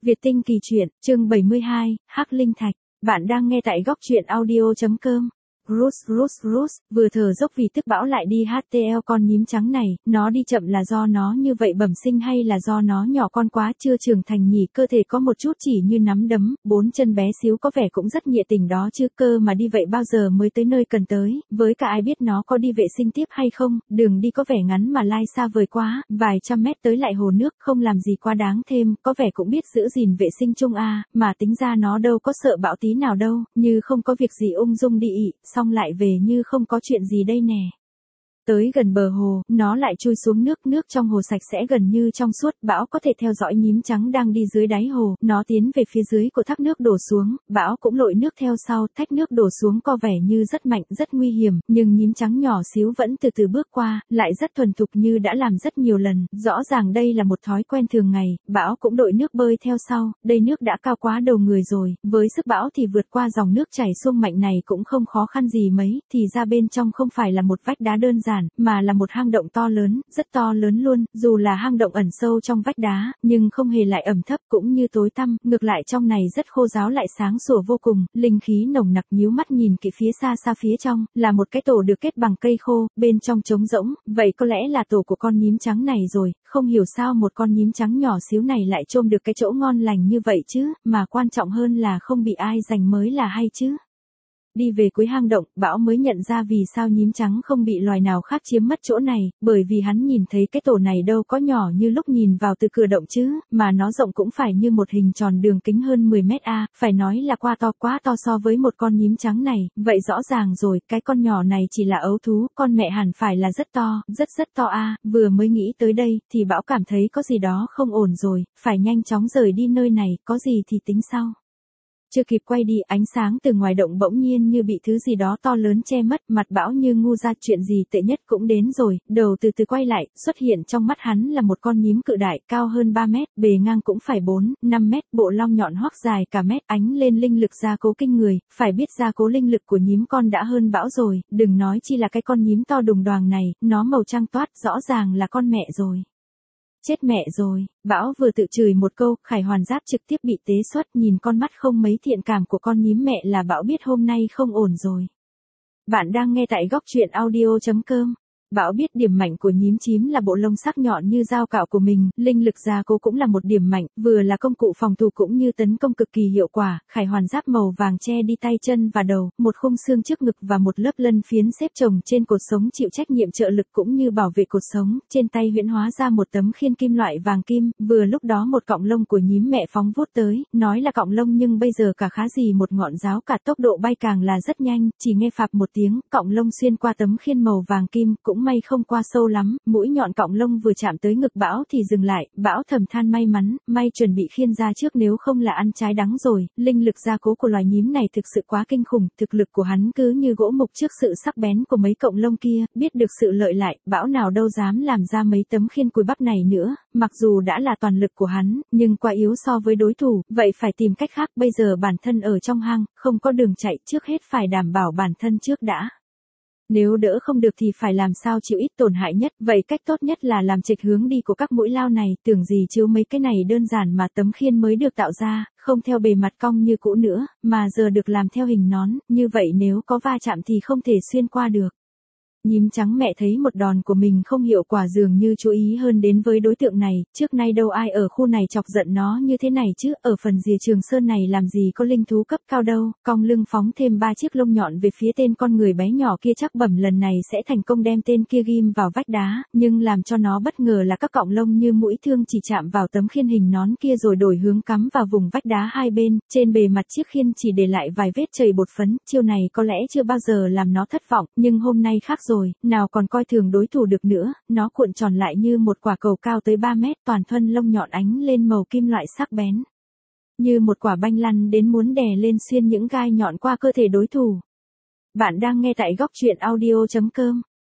Việt Tinh Kỳ Truyện, chương 72, Hắc Linh Thạch. Bạn đang nghe tại góc truyện audio.com. Rus, vừa thở dốc vì tức bão lại đi HTL con nhím trắng này, nó đi chậm là do nó như vậy bẩm sinh hay là do nó nhỏ con quá chưa trưởng thành nhỉ, cơ thể có một chút chỉ như nắm đấm, bốn chân bé xíu có vẻ cũng rất nhiệt tình đó chứ, cơ mà đi vậy bao giờ mới tới nơi cần tới, với cả ai biết nó có đi vệ sinh tiếp hay không, đường đi có vẻ ngắn mà lai xa vời quá, vài trăm mét tới lại hồ nước, không làm gì quá đáng thêm, có vẻ cũng biết giữ gìn vệ sinh chung mà tính ra nó đâu có sợ bão tí nào đâu, như không có việc gì ung dung đi ị, xong lại về như không có chuyện gì đây nè. Tới gần bờ hồ, nó lại chui xuống nước trong hồ sạch sẽ gần như trong suốt, bão có thể theo dõi nhím trắng đang đi dưới đáy hồ, nó tiến về phía dưới của thác nước đổ xuống, bão cũng lội nước theo sau, thác nước đổ xuống có vẻ như rất mạnh, rất nguy hiểm, nhưng nhím trắng nhỏ xíu vẫn từ từ bước qua, lại rất thuần thục như đã làm rất nhiều lần, rõ ràng đây là một thói quen thường ngày, bão cũng đội nước bơi theo sau, đây nước đã cao quá đầu người rồi, với sức bão thì vượt qua dòng nước chảy xuông mạnh này cũng không khó khăn gì mấy, thì ra bên trong không phải là một vách đá đơn giản, mà là một hang động to lớn, rất to lớn luôn, dù là hang động ẩn sâu trong vách đá, nhưng không hề lại ẩm thấp cũng như tối tăm, ngược lại trong này rất khô ráo lại sáng sủa vô cùng, linh khí nồng nặc, nhíu mắt nhìn kỹ phía xa phía trong, là một cái tổ được kết bằng cây khô, bên trong trống rỗng, vậy có lẽ là tổ của con nhím trắng này rồi, không hiểu sao một con nhím trắng nhỏ xíu này lại chôm được cái chỗ ngon lành như vậy chứ, mà quan trọng hơn là không bị ai giành mới là hay chứ. Đi về cuối hang động, Bão mới nhận ra vì sao nhím trắng không bị loài nào khác chiếm mất chỗ này, bởi vì hắn nhìn thấy cái tổ này đâu có nhỏ như lúc nhìn vào từ cửa động chứ, mà nó rộng cũng phải như một hình tròn đường kính hơn 10 mét phải nói là quá to so với một con nhím trắng này, vậy rõ ràng rồi, cái con nhỏ này chỉ là ấu thú, con mẹ hẳn phải là rất to, rất to vừa mới nghĩ tới đây, thì Bão cảm thấy có gì đó không ổn rồi, phải nhanh chóng rời đi nơi này, có gì thì tính sau. Chưa kịp quay đi, ánh sáng từ ngoài động bỗng nhiên như bị thứ gì đó to lớn che mất, mặt Bão như ngu ra, chuyện gì tệ nhất cũng đến rồi, đầu từ từ quay lại, xuất hiện trong mắt hắn là một con nhím cự đại, cao hơn 3 mét, bề ngang cũng phải 4-5 mét, bộ lông nhọn hoắc dài cả mét, ánh lên linh lực gia cố kinh người, phải biết gia cố linh lực của nhím con đã hơn Bão rồi, đừng nói chi là cái con nhím to đùng đoàng này, nó màu trắng toát, rõ ràng là con mẹ rồi. Chết mẹ rồi, Bão vừa tự chửi một câu, Khải Hoàn Giáp trực tiếp bị tế xuất, nhìn con mắt không mấy thiện cảm của con nhím mẹ là Bão biết hôm nay không ổn rồi. Bạn đang nghe tại góc truyện audio.com. Bão biết điểm mạnh của nhím chím là bộ lông sắc nhọn như dao cạo của mình, linh lực gia cố cũng là một điểm mạnh, vừa là công cụ phòng thủ cũng như tấn công cực kỳ hiệu quả, Khải Hoàn Giáp màu vàng che đi tay chân và đầu, một khung xương trước ngực và một lớp lân phiến xếp chồng trên cột sống chịu trách nhiệm trợ lực cũng như bảo vệ cột sống, trên tay huyễn hóa ra một tấm khiên kim loại vàng kim, vừa lúc đó một cọng lông của nhím mẹ phóng vút tới, nói là cọng lông nhưng bây giờ cả khá gì một ngọn giáo, cả tốc độ bay càng là rất nhanh, chỉ nghe phạp một tiếng, cọng lông xuyên qua tấm khiên màu vàng kim, cũng may không qua sâu lắm, mũi nhọn cọng lông vừa chạm tới ngực Bão thì dừng lại, Bão thầm than may mắn, may chuẩn bị khiên ra trước nếu không là ăn trái đắng rồi, linh lực gia cố của loài nhím này thực sự quá kinh khủng, thực lực của hắn cứ như gỗ mục trước sự sắc bén của mấy cọng lông kia, biết được sự lợi lại, Bão nào đâu dám làm ra mấy tấm khiên cùi bắp này nữa, mặc dù đã là toàn lực của hắn, nhưng quá yếu so với đối thủ, vậy phải tìm cách khác, bây giờ bản thân ở trong hang, không có đường chạy, trước hết phải đảm bảo bản thân trước đã. Nếu đỡ không được thì phải làm sao chịu ít tổn hại nhất, vậy cách tốt nhất là làm chệch hướng đi của các mũi lao này, tưởng gì chứ mấy cái này đơn giản mà tấm khiên mới được tạo ra, không theo bề mặt cong như cũ nữa, mà giờ được làm theo hình nón, như vậy nếu có va chạm thì không thể xuyên qua được. Nhím trắng mẹ thấy một đòn của mình không hiệu quả dường như chú ý hơn đến với đối tượng này, trước nay đâu ai ở khu này chọc giận nó như thế này chứ, ở phần rìa Trường Sơn này làm gì có linh thú cấp cao đâu, cong lưng phóng thêm 3 chiếc lông nhọn về phía tên con người bé nhỏ kia, chắc bẩm lần này sẽ thành công đem tên kia ghim vào vách đá, nhưng làm cho nó bất ngờ là các cọng lông như mũi thương chỉ chạm vào tấm khiên hình nón kia rồi đổi hướng cắm vào vùng vách đá hai bên, trên bề mặt chiếc khiên chỉ để lại vài vết chảy bột phấn, chiêu này có lẽ chưa bao giờ làm nó thất vọng, nhưng hôm nay khác rồi, nào còn coi thường đối thủ được nữa, nó cuộn tròn lại như một quả cầu cao tới 3 mét, toàn thân lông nhọn ánh lên màu kim loại sắc bén. Như một quả banh lăn đến muốn đè lên xuyên những gai nhọn qua cơ thể đối thủ. Bạn đang nghe tại góc truyện audio.com.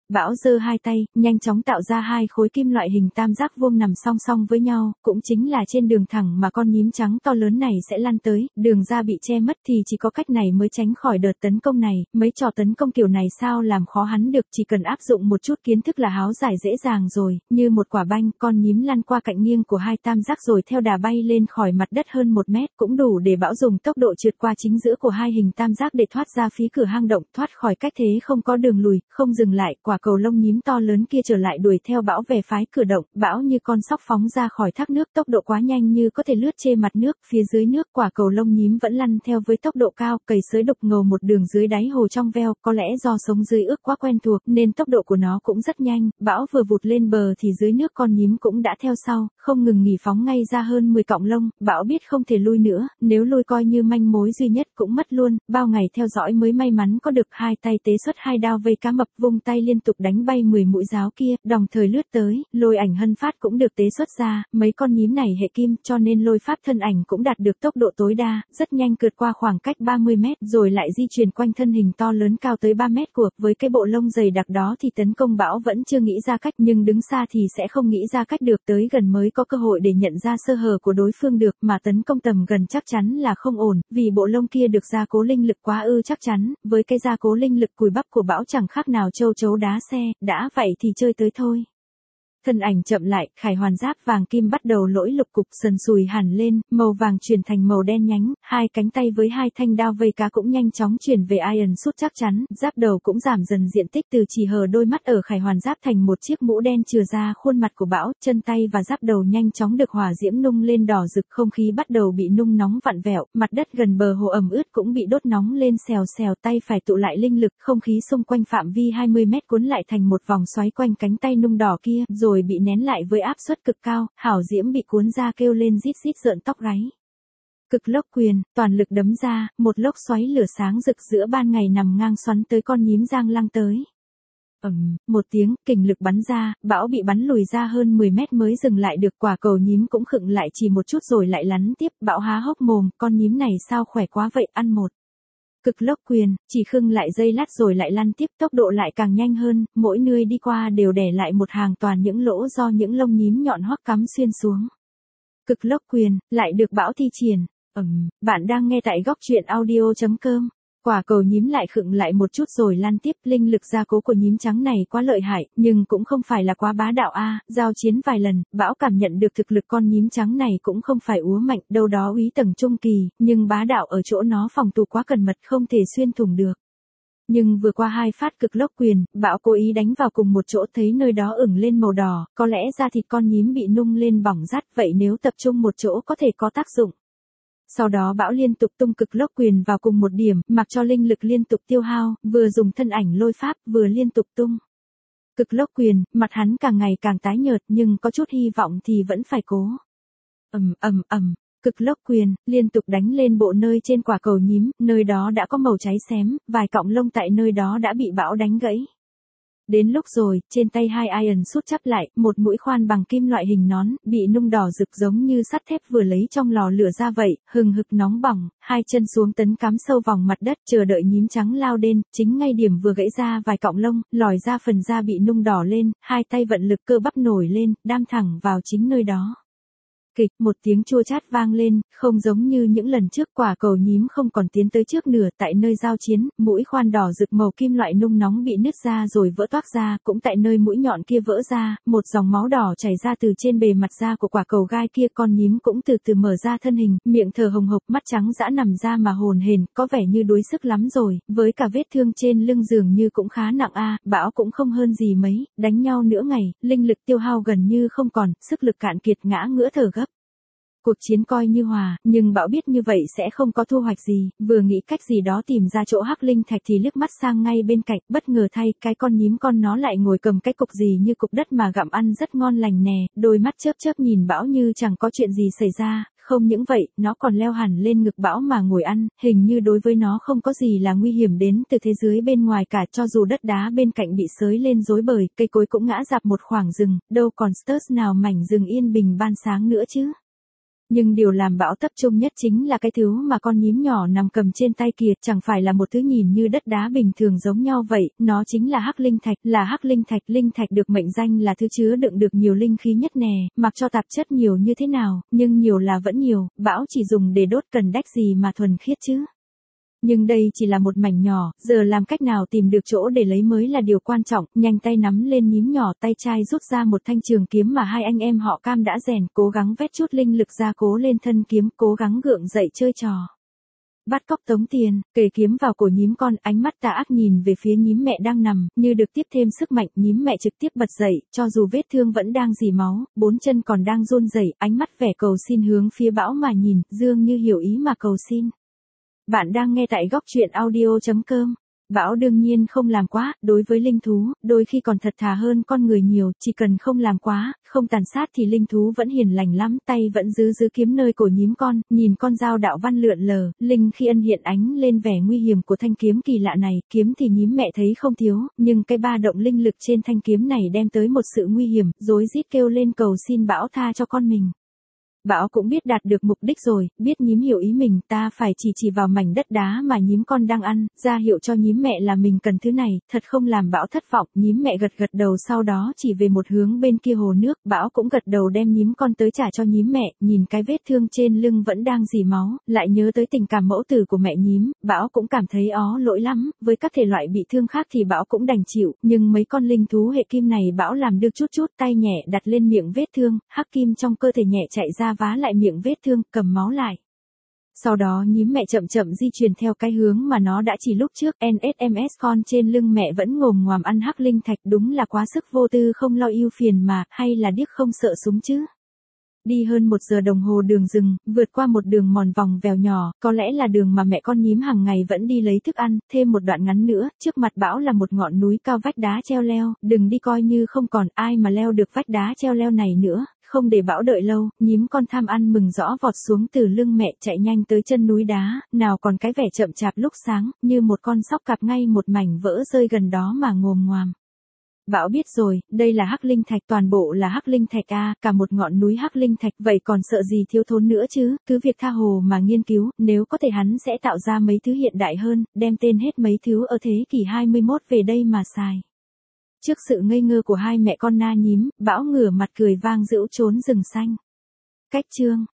Bão giơ hai tay, nhanh chóng tạo ra hai khối kim loại hình tam giác vuông nằm song song với nhau, cũng chính là trên đường thẳng mà con nhím trắng to lớn này sẽ lăn tới, đường ra bị che mất thì chỉ có cách này mới tránh khỏi đợt tấn công này, mấy trò tấn công kiểu này sao làm khó hắn được, chỉ cần áp dụng một chút kiến thức là háo giải dễ dàng rồi, như một quả banh, con nhím lăn qua cạnh nghiêng của hai tam giác rồi theo đà bay lên khỏi mặt đất hơn 1 mét, cũng đủ để bão dùng tốc độ trượt qua chính giữa của hai hình tam giác để thoát ra phía cửa hang động, thoát khỏi cách thế không có đường lùi, không dừng lại, quả cầu lông nhím to lớn kia trở lại đuổi theo bão về phái cửa động, bão như con sóc phóng ra khỏi thác nước, tốc độ quá nhanh như có thể lướt trên mặt nước, phía dưới nước quả cầu lông nhím vẫn lăn theo với tốc độ cao, cầy sới đục ngầu một đường dưới đáy hồ trong veo, có lẽ do sống dưới ướt quá quen thuộc nên tốc độ của nó cũng rất nhanh, bão vừa vụt lên bờ thì dưới nước con nhím cũng đã theo sau, không ngừng nghỉ phóng ngay ra hơn 10 cọng lông, bão biết không thể lui nữa, nếu lui coi như manh mối duy nhất cũng mất luôn, bao ngày theo dõi mới may mắn có được hai tay tế xuất hai đao vây cá mập, vung tay liên tục đánh bay 10 mũi giáo kia, đồng thời lướt tới, lôi ảnh hân phát cũng được tế xuất ra, mấy con nhím này hệ kim cho nên lôi pháp thân ảnh cũng đạt được tốc độ tối đa, rất nhanh vượt qua khoảng cách 30 mét rồi lại di chuyển quanh thân hình to lớn cao tới 3 mét của, với cái bộ lông dày đặc đó thì tấn công bão vẫn chưa nghĩ ra cách, nhưng đứng xa thì sẽ không nghĩ ra cách được, tới gần mới có cơ hội để nhận ra sơ hở của đối phương được, mà tấn công tầm gần chắc chắn là không ổn, vì bộ lông kia được gia cố linh lực quá chắc chắn, với cái gia cố linh lực cùi bắp của bão chẳng khác nào châu chấu đá xe, đã vậy thì chơi tới thôi. Thân ảnh chậm lại, khải hoàn giáp vàng kim bắt đầu lỗi lục cục sần sùi hẳn lên, màu vàng chuyển thành màu đen nhánh, hai cánh tay với hai thanh đao vây cá cũng nhanh chóng chuyển về Iron Suit chắc chắn, giáp đầu cũng giảm dần diện tích từ chỉ hờ đôi mắt ở khải hoàn giáp thành một chiếc mũ đen chừa ra khuôn mặt của bão, chân tay và giáp đầu nhanh chóng được hỏa diễm nung lên đỏ rực, không khí bắt đầu bị nung nóng vặn vẹo, mặt đất gần bờ hồ ẩm ướt cũng bị đốt nóng lên xèo xèo, tay phải tụ lại linh lực, không khí xung quanh phạm vi 20 mét cuốn lại thành một vòng xoáy quanh cánh tay nung đỏ kia, rồi bị nén lại với áp suất cực cao, hảo diễm bị cuốn ra kêu lên rít rít rợn tóc gáy. Cực lốc quyền, toàn lực đấm ra, một lốc xoáy lửa sáng rực giữa ban ngày nằm ngang xoắn tới con nhím giang lăng tới. Một tiếng, kình lực bắn ra, bão bị bắn lùi ra hơn 10 mét mới dừng lại được, quả cầu nhím cũng khựng lại chỉ một chút rồi lại lắn tiếp, bão há hốc mồm, con nhím này sao khỏe quá vậy, ăn một. Cực lốc quyền, chỉ khưng lại giây lát rồi lại lăn tiếp, tốc độ lại càng nhanh hơn, mỗi nơi đi qua đều để lại một hàng toàn những lỗ do những lông nhím nhọn hoắt cắm xuyên xuống. Cực lốc quyền, lại được bão thi triển. Bạn đang nghe tại góc truyện audio.com. Quả cầu nhím lại khựng lại một chút rồi lăn tiếp, linh lực gia cố của nhím trắng này quá lợi hại, nhưng cũng không phải là quá bá đạo giao chiến vài lần, bão cảm nhận được thực lực con nhím trắng này cũng không phải úa mạnh, đâu đó úy tầng trung kỳ, nhưng bá đạo ở chỗ nó phòng thủ quá cẩn mật không thể xuyên thủng được. Nhưng vừa qua hai phát cực lốc quyền, bão cố ý đánh vào cùng một chỗ, thấy nơi đó ửng lên màu đỏ, có lẽ da thịt con nhím bị nung lên bỏng rát, vậy nếu tập trung một chỗ có thể có tác dụng. Sau đó bão liên tục tung cực lốc quyền vào cùng một điểm, mặc cho linh lực liên tục tiêu hao, vừa dùng thân ảnh lôi pháp, vừa liên tục tung. Cực lốc quyền, mặt hắn càng ngày càng tái nhợt nhưng có chút hy vọng thì vẫn phải cố. Cực lốc quyền, liên tục đánh lên bộ nơi trên quả cầu nhím, nơi đó đã có màu cháy xém, vài cọng lông tại nơi đó đã bị bão đánh gãy. Đến lúc rồi, trên tay hai Iron Suit chắp lại, một mũi khoan bằng kim loại hình nón, bị nung đỏ rực giống như sắt thép vừa lấy trong lò lửa ra vậy, hừng hực nóng bỏng, hai chân xuống tấn cắm sâu vòng mặt đất, chờ đợi nhím trắng lao đến, chính ngay điểm vừa gãy ra vài cọng lông, lòi ra phần da bị nung đỏ lên, hai tay vận lực cơ bắp nổi lên, đam thẳng vào chính nơi đó. Kịch, một tiếng chua chát vang lên, không giống như những lần trước, quả cầu nhím không còn tiến tới trước nửa, tại nơi giao chiến, mũi khoan đỏ rực màu kim loại nung nóng bị nứt ra rồi vỡ toác ra, cũng tại nơi mũi nhọn kia vỡ ra, một dòng máu đỏ chảy ra từ trên bề mặt da của quả cầu gai kia, con nhím cũng từ từ mở ra thân hình, miệng thở hồng hộc, mắt trắng dã nằm ra mà hồn hển, có vẻ như đuối sức lắm rồi, với cả vết thương trên lưng dường như cũng khá nặng bão cũng không hơn gì mấy, đánh nhau nửa ngày, linh lực tiêu hao gần như không còn, sức lực cạn kiệt ngã ngửa thở gấp. Cuộc chiến coi như hòa, nhưng bão biết như vậy sẽ không có thu hoạch gì, vừa nghĩ cách gì đó tìm ra chỗ hắc linh thạch thì liếc mắt sang ngay bên cạnh, bất ngờ thay, cái con nhím con nó lại ngồi cầm cái cục gì như cục đất mà gặm ăn rất ngon lành nè, đôi mắt chớp chớp nhìn bão như chẳng có chuyện gì xảy ra, không những vậy, nó còn leo hẳn lên ngực bão mà ngồi ăn, hình như đối với nó không có gì là nguy hiểm đến từ thế giới bên ngoài cả, cho dù đất đá bên cạnh bị xới lên rối bời, cây cối cũng ngã rạp một khoảng rừng, đâu còn sters nào mảnh rừng yên bình ban sáng nữa chứ. Nhưng điều làm Bão tập trung nhất chính là cái thứ mà con nhím nhỏ nằm cầm trên tay kìa, chẳng phải là một thứ nhìn như đất đá bình thường giống nhau vậy, nó chính là hắc linh thạch, là hắc linh thạch được mệnh danh là thứ chứa đựng được nhiều linh khí nhất nè, mặc cho tạp chất nhiều như thế nào, nhưng nhiều là vẫn nhiều, Bão chỉ dùng để đốt cần đách gì mà thuần khiết chứ. Nhưng đây chỉ là một mảnh nhỏ, giờ làm cách nào tìm được chỗ để lấy mới là điều quan trọng, nhanh tay nắm lên nhím nhỏ, tay trai rút ra một thanh trường kiếm mà hai anh em họ Cam đã rèn, cố gắng vét chút linh lực ra cố lên thân kiếm, cố gắng gượng dậy chơi trò. Bắt cóc tống tiền, kề kiếm vào cổ nhím con, ánh mắt tà ác nhìn về phía nhím mẹ đang nằm, như được tiếp thêm sức mạnh, nhím mẹ trực tiếp bật dậy, cho dù vết thương vẫn đang rỉ máu, bốn chân còn đang run rẩy, ánh mắt vẻ cầu xin hướng phía Bão mà nhìn, dường như hiểu ý mà cầu xin. Bạn đang nghe tại góc truyện audio.com. Bão đương nhiên không làm quá, đối với linh thú, đôi khi còn thật thà hơn con người nhiều, chỉ cần không làm quá, không tàn sát thì linh thú vẫn hiền lành lắm, tay vẫn giữ kiếm nơi cổ nhím con, nhìn con dao đạo văn lượn lờ, linh khi ân hiện ánh lên vẻ nguy hiểm của thanh kiếm kỳ lạ này, kiếm thì nhím mẹ thấy không thiếu, nhưng cái ba động linh lực trên thanh kiếm này đem tới một sự nguy hiểm, rối rít kêu lên cầu xin Bão tha cho con mình. Bão cũng biết đạt được mục đích rồi, biết nhím hiểu ý mình, ta phải chỉ vào mảnh đất đá mà nhím con đang ăn, ra hiệu cho nhím mẹ là mình cần thứ này, thật không làm Bão thất vọng, nhím mẹ gật đầu sau đó chỉ về một hướng bên kia hồ nước, Bão cũng gật đầu đem nhím con tới trả cho nhím mẹ, nhìn cái vết thương trên lưng vẫn đang rỉ máu, lại nhớ tới tình cảm mẫu tử của mẹ nhím, Bão cũng cảm thấy ó lỗi lắm, với các thể loại bị thương khác thì Bão cũng đành chịu, nhưng mấy con linh thú hệ kim này Bão làm được chút, tay nhẹ đặt lên miệng vết thương, hắc kim trong cơ thể nhẹ chạy ra vá lại miệng vết thương, cầm máu lại. Sau đó nhím mẹ chậm di chuyển theo cái hướng mà nó đã chỉ lúc trước, NSMS con trên lưng mẹ vẫn ngồm ngoàm ăn hắc linh thạch, đúng là quá sức vô tư không lo ưu phiền mà, hay là điếc không sợ súng chứ. Đi hơn 1 giờ đồng hồ đường rừng, vượt qua một đường mòn vòng vèo nhỏ, có lẽ là đường mà mẹ con nhím hàng ngày vẫn đi lấy thức ăn, thêm một đoạn ngắn nữa, trước mặt Bão là một ngọn núi cao vách đá treo leo, đừng đi coi như không còn ai mà leo được vách đá treo leo này nữa. Không để Bão đợi lâu, nhím con tham ăn mừng rõ vọt xuống từ lưng mẹ chạy nhanh tới chân núi đá, nào còn cái vẻ chậm chạp lúc sáng, như một con sóc cạp ngay một mảnh vỡ rơi gần đó mà ngồm ngoàm. Bão biết rồi, đây là hắc linh thạch, toàn bộ là hắc linh thạch cả một ngọn núi hắc linh thạch, vậy còn sợ gì thiếu thốn nữa chứ, cứ việc tha hồ mà nghiên cứu, nếu có thể hắn sẽ tạo ra mấy thứ hiện đại hơn, đem tên hết mấy thứ ở thế kỷ 21 về đây mà xài. Trước sự ngây ngơ của hai mẹ con na nhím, Bão ngửa mặt cười vang giễu trốn rừng xanh. Cách chương